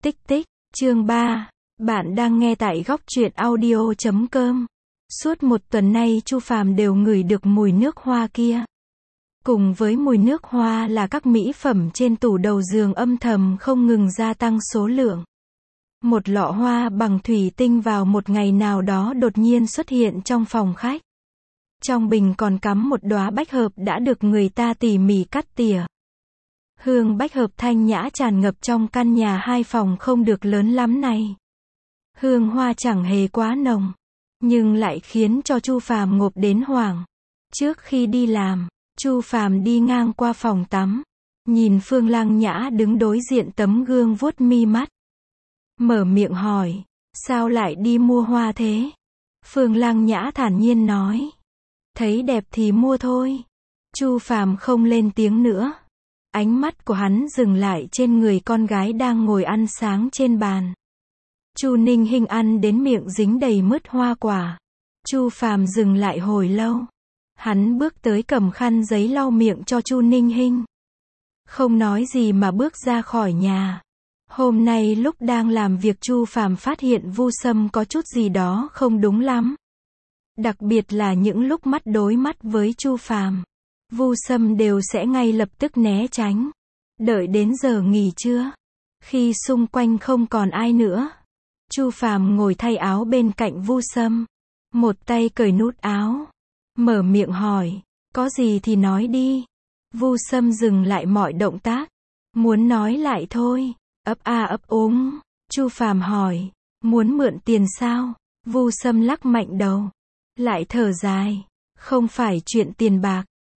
Tích tích, chương 3. Bạn đang nghe tại góc truyện audio.com. Suốt một tuần nay Chu Phàm đều ngửi được mùi nước hoa kia. Cùng với mùi nước hoa là các mỹ phẩm trên tủ đầu giường âm thầm không ngừng gia tăng số lượng. Một lọ hoa bằng thủy tinh vào một ngày nào đó đột nhiên xuất hiện trong phòng khách. Trong bình còn cắm một đóa bách hợp đã được người ta tỉ mỉ cắt tỉa. Hương bách hợp thanh nhã tràn ngập trong căn nhà 2 phòng không được lớn lắm này. Hương hoa chẳng hề quá nồng, nhưng lại khiến cho Chu Phàm ngộp đến hoảng. Trước khi đi làm, Chu Phàm đi ngang qua phòng tắm, nhìn Phương Lăng Nhã đứng đối diện tấm gương vuốt mi mắt. Mở miệng hỏi, sao lại đi mua hoa thế? Phương Lăng Nhã thản nhiên nói, thấy đẹp thì mua thôi. Chu Phàm không lên tiếng nữa. Ánh mắt của hắn dừng lại trên người con gái đang ngồi ăn sáng trên bàn. Chu Ninh Hinh ăn đến miệng dính đầy mứt hoa quả. Chu Phàm dừng lại hồi lâu. Hắn bước tới cầm khăn giấy lau miệng cho Chu Ninh Hinh. Không nói gì mà bước ra khỏi nhà. Hôm nay lúc đang làm việc Chu Phàm phát hiện Vu Sâm có chút gì đó không đúng lắm. Đặc biệt là những lúc mắt đối mắt với Chu Phàm, Vu Sâm đều sẽ ngay lập tức né tránh. Đợi đến giờ nghỉ trưa, khi xung quanh không còn ai nữa, Chu Phàm ngồi thay áo bên cạnh Vu Sâm, một tay cởi nút áo, mở miệng hỏi, có gì thì nói đi. Vu Sâm dừng lại mọi động tác, muốn nói lại thôi, ấp a ấp úng. Chu Phàm hỏi, muốn mượn tiền sao? Vu Sâm lắc mạnh đầu, lại thở dài, không phải chuyện tiền bạc.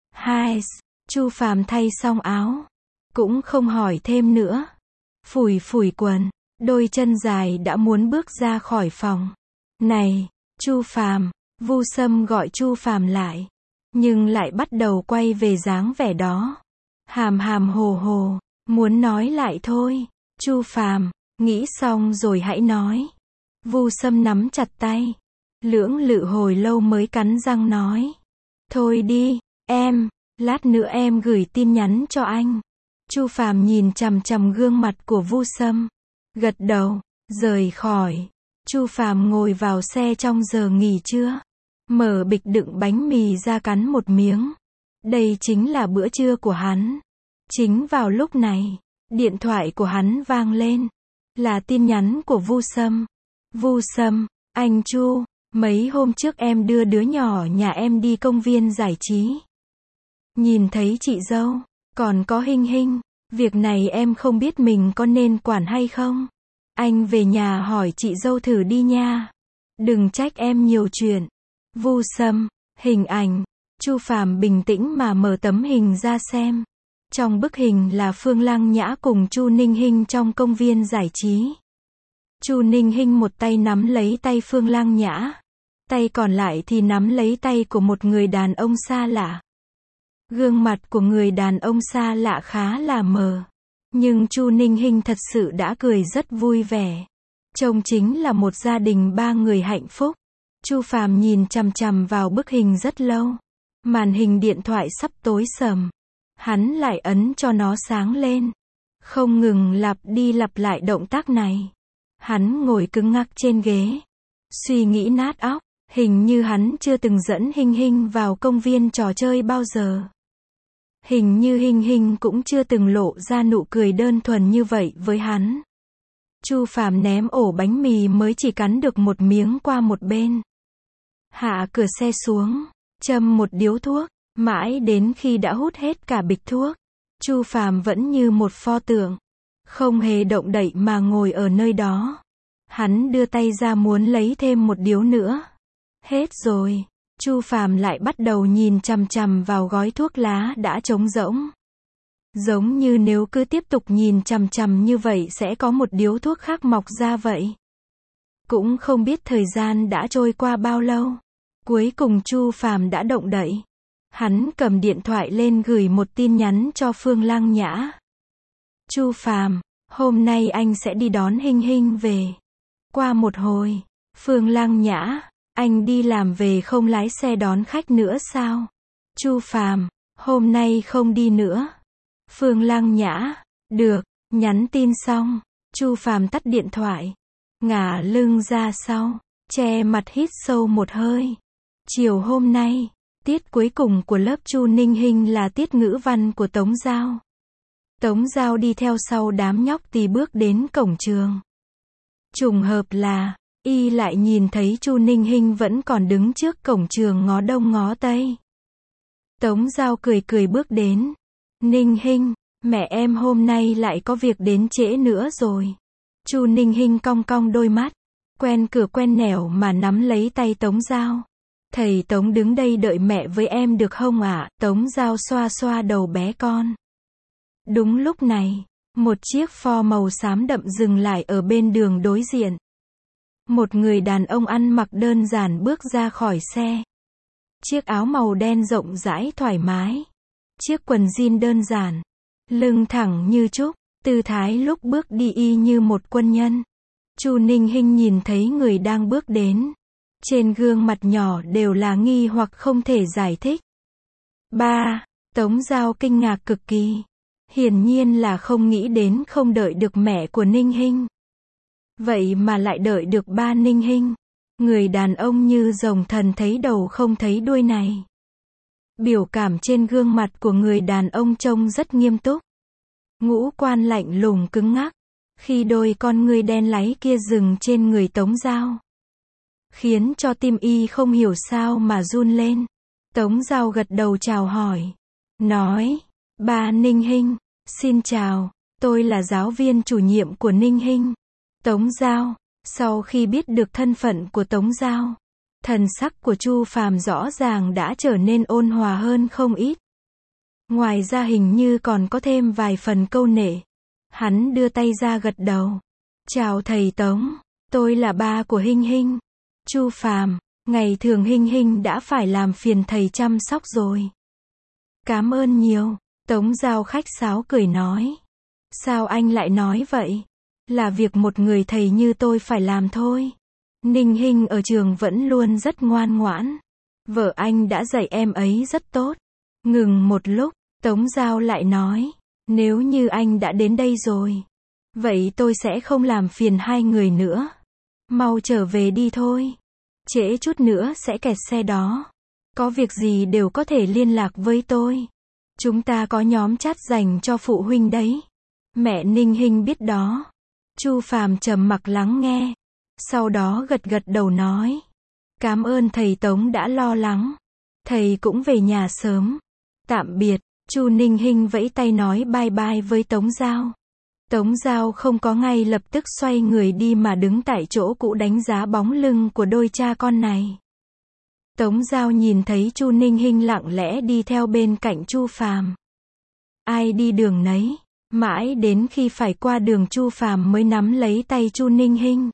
Chu Phàm thay xong áo, cũng không hỏi thêm nữa. Phủi phủi quần, đôi chân dài đã muốn bước ra khỏi phòng. Này, Chu Phàm, Vu Sâm gọi Chu Phàm lại, nhưng lại bắt đầu quay về dáng vẻ đó. Hàm hàm hồ hồ, muốn nói lại thôi. Chu Phàm, nghĩ xong rồi hãy nói. Vu Sâm nắm chặt tay, lưỡng lự hồi lâu mới cắn răng nói. Thôi đi, em, lát nữa em gửi tin nhắn cho anh. Chu Phàm nhìn chằm chằm gương mặt của Vu Sâm, gật đầu, rời khỏi. Chu Phàm ngồi vào xe trong giờ nghỉ trưa, mở bịch đựng bánh mì ra cắn một miếng. Đây chính là bữa trưa của hắn. Chính vào lúc này, điện thoại của hắn vang lên. Là tin nhắn của Vu Sâm. Vu Sâm, anh Chu, mấy hôm trước em đưa đứa nhỏ nhà em đi công viên giải trí. Nhìn thấy chị dâu, còn có Hinh Hinh, việc này em không biết mình có nên quản hay không. Anh về nhà hỏi chị dâu thử đi nha. Đừng trách em nhiều chuyện. Vu Sâm, hình ảnh. Chu Phàm bình tĩnh mà mở tấm hình ra xem. Trong bức hình là Phương Lăng Nhã cùng Chu Ninh Hinh trong công viên giải trí. Chu Ninh Hinh một tay nắm lấy tay Phương Lăng Nhã, tay còn lại thì nắm lấy tay của một người đàn ông xa lạ. Gương mặt của người đàn ông xa lạ khá là mờ, nhưng Chu Ninh Hinh thật sự đã cười rất vui vẻ. Trông chính là một gia đình 3 người hạnh phúc. Chu Phàm nhìn chằm chằm vào bức hình rất lâu. Màn hình điện thoại sắp tối sầm, hắn lại ấn cho nó sáng lên, không ngừng lặp đi lặp lại động tác này. Hắn ngồi cứng ngắc trên ghế, suy nghĩ nát óc. Hình như hắn chưa từng dẫn Hinh Hinh vào công viên trò chơi bao giờ. Hình như Hinh Hinh cũng chưa từng lộ ra nụ cười đơn thuần như vậy với hắn. Chu Phàm ném ổ bánh mì mới chỉ cắn được một miếng qua một bên. Hạ cửa xe xuống, châm một điếu thuốc, mãi đến khi đã hút hết cả bịch thuốc. Chu Phàm vẫn như một pho tượng, không hề động đậy mà ngồi ở nơi đó. Hắn đưa tay ra muốn lấy thêm một điếu nữa. Hết rồi. Chu Phàm lại bắt đầu nhìn chằm chằm vào gói thuốc lá đã trống rỗng. Giống như nếu cứ tiếp tục nhìn chằm chằm như vậy sẽ có một điếu thuốc khác mọc ra vậy. Cũng không biết thời gian đã trôi qua bao lâu. Cuối cùng Chu Phàm đã động đậy. Hắn cầm điện thoại lên gửi một tin nhắn cho Phương Lăng Nhã. Chu Phàm, hôm nay anh sẽ đi đón Hinh Hinh về. Qua một hồi, Phương Lăng Nhã, anh đi làm về không lái xe đón khách nữa sao? Chu Phàm, hôm nay không đi nữa. Phương Lăng Nhã, được, nhắn tin xong, Chu Phàm tắt điện thoại, ngả lưng ra sau, che mặt hít sâu một hơi. Chiều hôm nay, tiết cuối cùng của lớp Chu Ninh Hinh là tiết ngữ văn của Tống Giao. Tống Giao đi theo sau đám nhóc tì bước đến cổng trường. Trùng hợp là, y lại nhìn thấy Chu Ninh Hinh vẫn còn đứng trước cổng trường ngó đông ngó tây. Tống Giao cười cười bước đến. Ninh Hinh, mẹ em hôm nay lại có việc đến trễ nữa rồi. Chu Ninh Hinh cong cong đôi mắt, quen cửa quen nẻo mà nắm lấy tay Tống Giao. Thầy Tống đứng đây đợi mẹ với em được không ạ? Tống Giao xoa xoa đầu bé con. Đúng lúc này, một chiếc Ford màu xám đậm dừng lại ở bên đường đối diện. Một người đàn ông ăn mặc đơn giản bước ra khỏi xe. Chiếc áo màu đen rộng rãi thoải mái. Chiếc quần jean đơn giản. Lưng thẳng như trúc, tư thái lúc bước đi y như một quân nhân. Chu Ninh Hinh nhìn thấy người đang bước đến. Trên gương mặt nhỏ đều là nghi hoặc không thể giải thích. Ba, Tống Giao kinh ngạc cực kỳ. Hiển nhiên là không nghĩ đến không đợi được mẹ của Ninh Hinh. Vậy mà lại đợi được ba Ninh Hinh. Người đàn ông như rồng thần thấy đầu không thấy đuôi này. Biểu cảm trên gương mặt của người đàn ông trông rất nghiêm túc. Ngũ quan lạnh lùng cứng ngắc. Khi đôi con ngươi đen láy kia dừng trên người Tống Giao, khiến cho tim y không hiểu sao mà run lên. Tống Giao gật đầu chào hỏi. Nói, ba Ninh Hinh, xin chào, tôi là giáo viên chủ nhiệm của Ninh Hinh. Tống Giao, sau khi biết được thân phận của Tống Giao, thần sắc của Chu Phàm rõ ràng đã trở nên ôn hòa hơn không ít. Ngoài ra hình như còn có thêm vài phần câu nệ. Hắn đưa tay ra gật đầu. Chào thầy Tống, tôi là ba của Hinh Hinh. Chu Phàm, ngày thường Hinh Hinh đã phải làm phiền thầy chăm sóc rồi. Cảm ơn nhiều, Tống Giao khách sáo cười nói. Sao anh lại nói vậy? Là việc một người thầy như tôi phải làm thôi. Ninh Hinh ở trường vẫn luôn rất ngoan ngoãn. Vợ anh đã dạy em ấy rất tốt. Ngừng một lúc, Tống Giao lại nói. Nếu như anh đã đến đây rồi, vậy tôi sẽ không làm phiền hai người nữa. Mau trở về đi thôi. Trễ chút nữa sẽ kẹt xe đó. Có việc gì đều có thể liên lạc với tôi. Chúng ta có nhóm chat dành cho phụ huynh đấy. Mẹ Ninh Hinh biết đó. Chu Phàm trầm mặc lắng nghe. Sau đó gật gật đầu nói. Cảm ơn thầy Tống đã lo lắng. Thầy cũng về nhà sớm. Tạm biệt. Chu Ninh Hinh vẫy tay nói bye bye với Tống Giao. Tống Giao không có ngay lập tức xoay người đi mà đứng tại chỗ cũ đánh giá bóng lưng của đôi cha con này. Tống Giao nhìn thấy Chu Ninh Hinh lặng lẽ đi theo bên cạnh Chu Phàm. Ai đi đường nấy, mãi đến khi phải qua đường Chu Phàm mới nắm lấy tay Chu Ninh Hinh.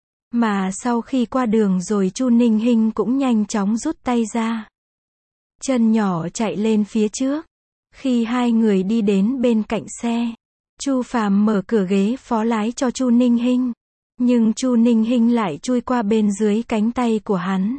Mà sau khi qua đường rồi Chu Ninh Hinh cũng nhanh chóng rút tay ra. Chân nhỏ chạy lên phía trước. Khi hai người đi đến bên cạnh xe, Chu Phàm mở cửa ghế phó lái cho Chu Ninh Hinh. Nhưng Chu Ninh Hinh lại chui qua bên dưới cánh tay của hắn.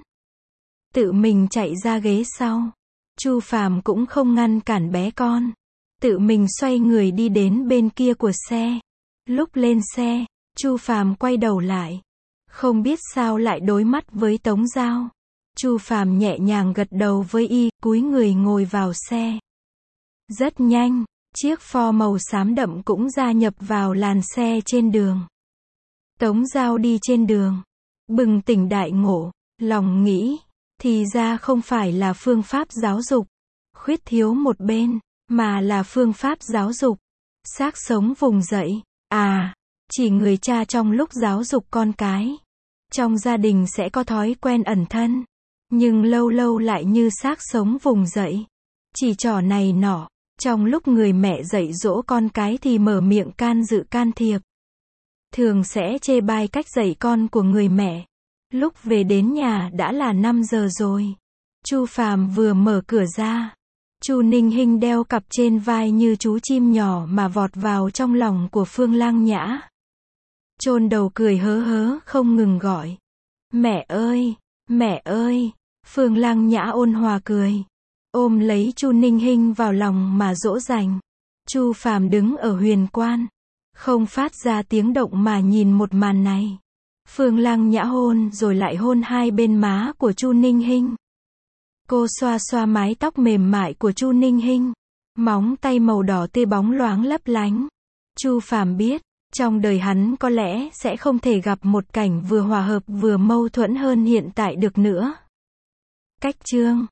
Tự mình chạy ra ghế sau. Chu Phàm cũng không ngăn cản bé con. Tự mình xoay người đi đến bên kia của xe. Lúc lên xe, Chu Phàm quay đầu lại. Không biết sao lại đối mắt với Tống Giao. Chu Phàm nhẹ nhàng gật đầu với y, cúi người ngồi vào xe. Rất nhanh, chiếc Ford màu xám đậm cũng gia nhập vào làn xe trên đường. Tống Giao đi trên đường, bừng tỉnh đại ngộ, lòng nghĩ, thì ra không phải là phương pháp giáo dục khuyết thiếu một bên, mà là phương pháp giáo dục xác sống vùng dậy. À, chỉ người cha trong lúc giáo dục con cái, trong gia đình sẽ có thói quen ẩn thân, nhưng lâu lâu lại như xác sống vùng dậy, chỉ trò này nọ. Trong lúc người mẹ dạy dỗ con cái thì mở miệng can dự can thiệp. Thường sẽ chê bai cách dạy con của người mẹ. Lúc về đến nhà đã là 5 giờ rồi. Chu Phàm vừa mở cửa ra. Chu Ninh Hinh đeo cặp trên vai như chú chim nhỏ mà vọt vào trong lòng của Phương Lang Nhã. Chôn đầu cười hớ hớ không ngừng gọi. Mẹ ơi, mẹ ơi. Phương Lang Nhã ôn hòa cười. Ôm lấy Chu Ninh Hinh vào lòng mà dỗ dành. Chu Phàm đứng ở huyền quan. không phát ra tiếng động mà nhìn một màn này. Phương Lăng Nhã hôn rồi lại hôn hai bên má của Chu Ninh Hinh. Cô xoa xoa mái tóc mềm mại của Chu Ninh Hinh, móng tay màu đỏ tươi bóng loáng lấp lánh. Chu Phàm biết, trong đời hắn có lẽ sẽ không thể gặp một cảnh vừa hòa hợp vừa mâu thuẫn hơn hiện tại được nữa. Cách chương